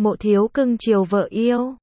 Mộ thiếu cưng chiều vợ yêu.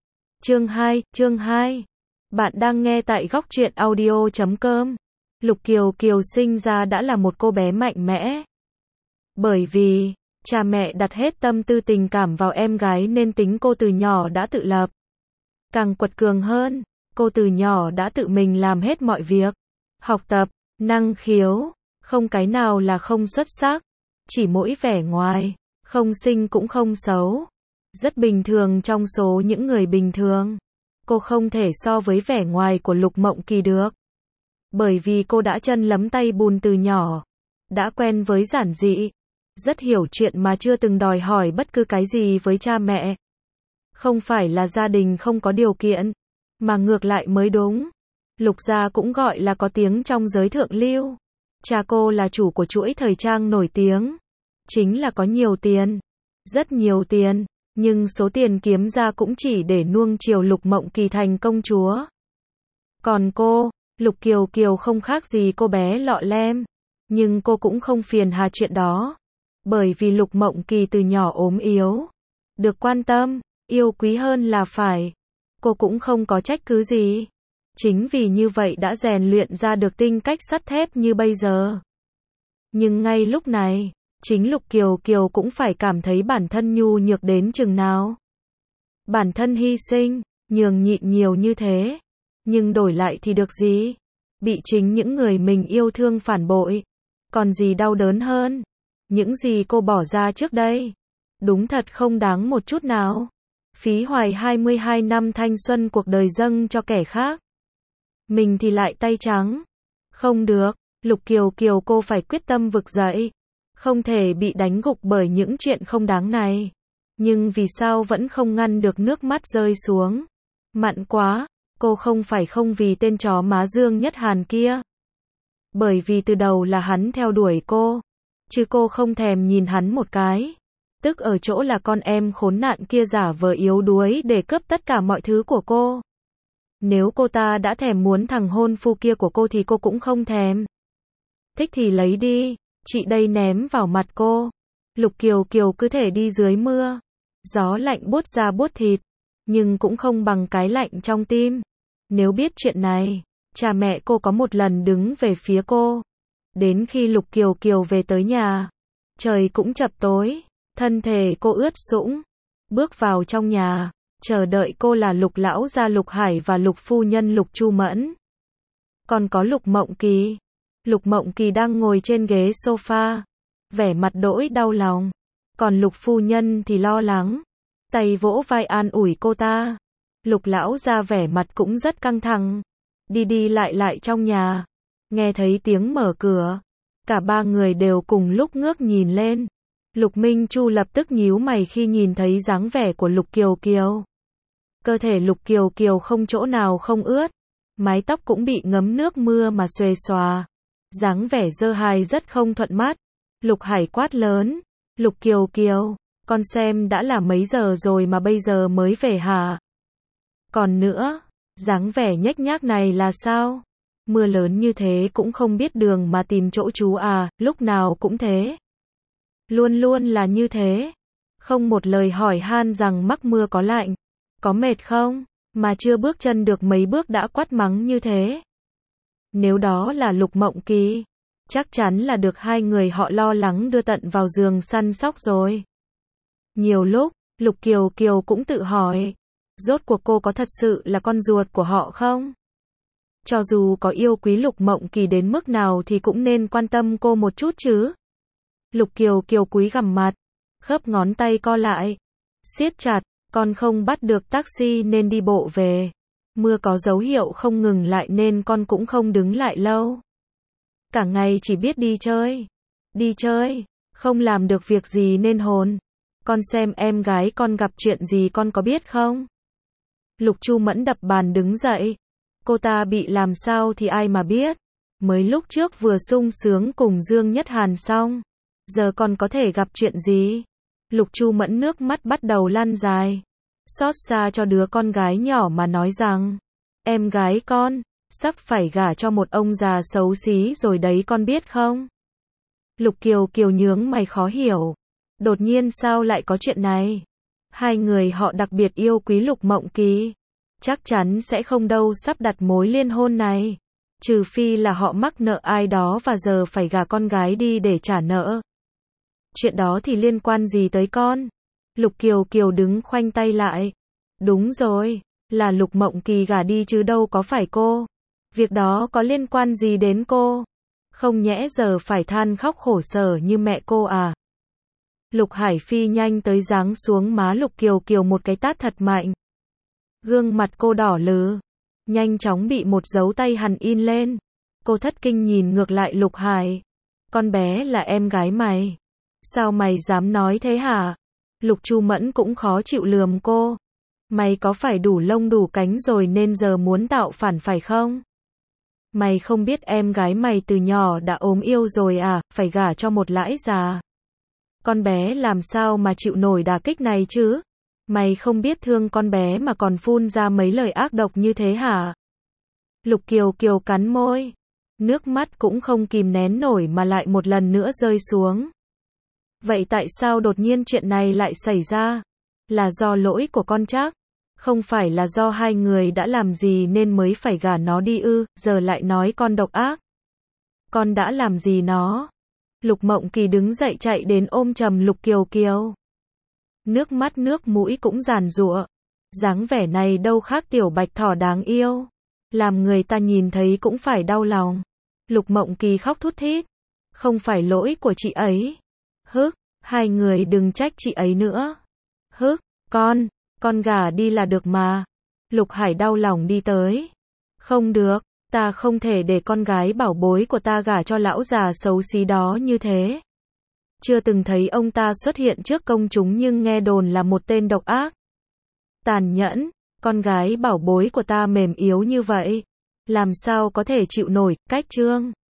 Chương 2. Bạn đang nghe tại góc truyện audio.com. Lục Kiều Kiều sinh ra đã là một cô bé mạnh mẽ. Bởi vì, cha mẹ đặt hết tâm tư tình cảm vào em gái nên tính cô từ nhỏ đã tự lập. Càng quật cường hơn, cô từ nhỏ đã tự mình làm hết mọi việc. Học tập, năng khiếu, không cái nào là không xuất sắc. Chỉ mỗi vẻ ngoài, không xinh cũng không xấu. Rất bình thường trong số những người bình thường. Cô không thể so với vẻ ngoài của Lục Mộng Kỳ được. Bởi vì cô đã chân lấm tay bùn từ nhỏ. Đã quen với giản dị. Rất hiểu chuyện mà chưa từng đòi hỏi bất cứ cái gì với cha mẹ. Không phải là gia đình không có điều kiện, mà ngược lại mới đúng. Lục gia cũng gọi là có tiếng trong giới thượng lưu. Cha cô là chủ của chuỗi thời trang nổi tiếng. Chính là có nhiều tiền. Rất nhiều tiền. Nhưng số tiền kiếm ra cũng chỉ để nuông chiều Lục Mộng Kỳ thành công chúa. Còn cô, Lục Kiều Kiều không khác gì cô bé lọ lem. Nhưng cô cũng không phiền hà chuyện đó. Bởi vì Lục Mộng Kỳ từ nhỏ ốm yếu. Được quan tâm, yêu quý hơn là phải. Cô cũng không có trách cứ gì. Chính vì như vậy đã rèn luyện ra được tính cách sắt thép như bây giờ. Nhưng ngay lúc này, chính Lục Kiều Kiều cũng phải cảm thấy bản thân nhu nhược đến chừng nào. Bản thân hy sinh, nhường nhịn nhiều như thế. Nhưng đổi lại thì được gì? Bị chính những người mình yêu thương phản bội. Còn gì đau đớn hơn? Những gì cô bỏ ra trước đây? Đúng thật không đáng một chút nào. Phí hoài 22 năm thanh xuân cuộc đời dâng cho kẻ khác. Mình thì lại tay trắng. Không được, Lục Kiều Kiều cô phải quyết tâm vực dậy. Không thể bị đánh gục bởi những chuyện không đáng này. Nhưng vì sao vẫn không ngăn được nước mắt rơi xuống. Mặn quá, cô không phải không vì tên chó má Dương Nhất Hàn kia. Bởi vì từ đầu là hắn theo đuổi cô. Chứ cô không thèm nhìn hắn một cái. Tức ở chỗ là con em khốn nạn kia giả vờ yếu đuối để cướp tất cả mọi thứ của cô. Nếu cô ta đã thèm muốn thằng hôn phu kia của cô thì cô cũng không thèm. Thích thì lấy đi, chị đây ném vào mặt cô. Lục Kiều Kiều cứ thể đi dưới mưa. Gió lạnh buốt da buốt thịt. Nhưng cũng không bằng cái lạnh trong tim. Nếu biết chuyện này, cha mẹ cô có một lần đứng về phía cô. Đến khi Lục Kiều Kiều về tới nhà, trời cũng chập tối, thân thể cô ướt sũng. Bước vào trong nhà, chờ đợi cô là Lục lão gia Lục Hải và Lục phu nhân Lục Chu Mẫn. Còn có Lục Mộng Kỳ. Lục Mộng Kỳ đang ngồi trên ghế sofa, vẻ mặt đỗi đau lòng. Còn Lục phu nhân thì lo lắng, tay vỗ vai an ủi cô ta. Lục lão gia vẻ mặt cũng rất căng thẳng, đi đi lại lại trong nhà. Nghe thấy tiếng mở cửa, cả ba người đều cùng lúc ngước nhìn lên. Lục Minh Chu lập tức nhíu mày khi nhìn thấy dáng vẻ của Lục Kiều Kiều. Cơ thể Lục Kiều Kiều không chỗ nào không ướt, mái tóc cũng bị ngấm nước mưa mà xuề xòa. Dáng vẻ dơ hài rất không thuận mắt. Lục Hải quát lớn, Lục Kiều Kiều, con xem đã là mấy giờ rồi mà bây giờ mới về hả? Còn nữa, dáng vẻ nhếch nhác này là sao? Mưa lớn như thế cũng không biết đường mà tìm chỗ trú à, lúc nào cũng thế. Luôn luôn là như thế. Không một lời hỏi han rằng mắc mưa có lạnh, có mệt không, mà chưa bước chân được mấy bước đã quát mắng như thế. Nếu đó là Lục Mộng Kỳ, chắc chắn là được hai người họ lo lắng đưa tận vào giường săn sóc rồi. Nhiều lúc, Lục Kiều Kiều cũng tự hỏi, rốt cuộc cô có thật sự là con ruột của họ không? Cho dù có yêu quý Lục Mộng Kỳ đến mức nào thì cũng nên quan tâm cô một chút chứ. Lục Kiều Kiều cúi gằm mặt, khớp ngón tay co lại, siết chặt, con không bắt được taxi nên đi bộ về. Mưa có dấu hiệu không ngừng lại nên con cũng không đứng lại lâu. Cả ngày chỉ biết đi chơi, không làm được việc gì nên hồn. Con xem em gái con gặp chuyện gì con có biết không? Lục Chu Mẫn đập bàn đứng dậy. Cô ta bị làm sao thì ai mà biết. Mới lúc trước vừa sung sướng cùng Dương Nhất Hàn xong. Giờ còn có thể gặp chuyện gì? Lục Chu Mẫn nước mắt bắt đầu lan dài. Xót xa cho đứa con gái nhỏ mà nói rằng, em gái con, sắp phải gả cho một ông già xấu xí rồi đấy con biết không? Lục Kiều Kiều nhướng mày khó hiểu. Đột nhiên sao lại có chuyện này? Hai người họ đặc biệt yêu quý Lục Mộng Kỳ. Chắc chắn sẽ không đâu sắp đặt mối liên hôn này. Trừ phi là họ mắc nợ ai đó và giờ phải gả con gái đi để trả nợ. Chuyện đó thì liên quan gì tới con? Lục Kiều Kiều đứng khoanh tay lại. Đúng rồi, là Lục Mộng Kỳ gả đi chứ đâu có phải cô. Việc đó có liên quan gì đến cô? Không nhẽ giờ phải than khóc khổ sở như mẹ cô à? Lục Hải Phi nhanh tới giáng xuống má Lục Kiều Kiều một cái tát thật mạnh. Gương mặt cô đỏ lừ, nhanh chóng bị một dấu tay hằn in lên. Cô thất kinh nhìn ngược lại Lục Hải. Con bé là em gái mày. Sao mày dám nói thế hả? Lục Chu Mẫn cũng khó chịu lườm cô. Mày có phải đủ lông đủ cánh rồi nên giờ muốn tạo phản phải không? Mày không biết em gái mày từ nhỏ đã ốm yêu rồi à, phải gả cho một lãi già. Con bé làm sao mà chịu nổi đả kích này chứ? Mày không biết thương con bé mà còn phun ra mấy lời ác độc như thế hả? Lục Kiều Kiều cắn môi. Nước mắt cũng không kìm nén nổi mà lại một lần nữa rơi xuống. Vậy tại sao đột nhiên chuyện này lại xảy ra? Là do lỗi của con chắc? Không phải là do hai người đã làm gì nên mới phải gả nó đi ư, giờ lại nói con độc ác. Con đã làm gì nó? Lục Mộng Kỳ đứng dậy chạy đến ôm chầm Lục Kiều Kiều. Nước mắt nước mũi cũng giàn giụa. Dáng vẻ này đâu khác tiểu bạch thỏ đáng yêu. Làm người ta nhìn thấy cũng phải đau lòng. Lục Mộng Kỳ khóc thút thít. Không phải lỗi của chị ấy. Hức, hai người đừng trách chị ấy nữa. Hức, con gả đi là được mà. Lục Hải đau lòng đi tới. Không được, ta không thể để con gái bảo bối của ta gả cho lão già xấu xí đó như thế. Chưa từng thấy ông ta xuất hiện trước công chúng nhưng nghe đồn là một tên độc ác. Tàn nhẫn, con gái bảo bối của ta mềm yếu như vậy. Làm sao có thể chịu nổi, cách Trương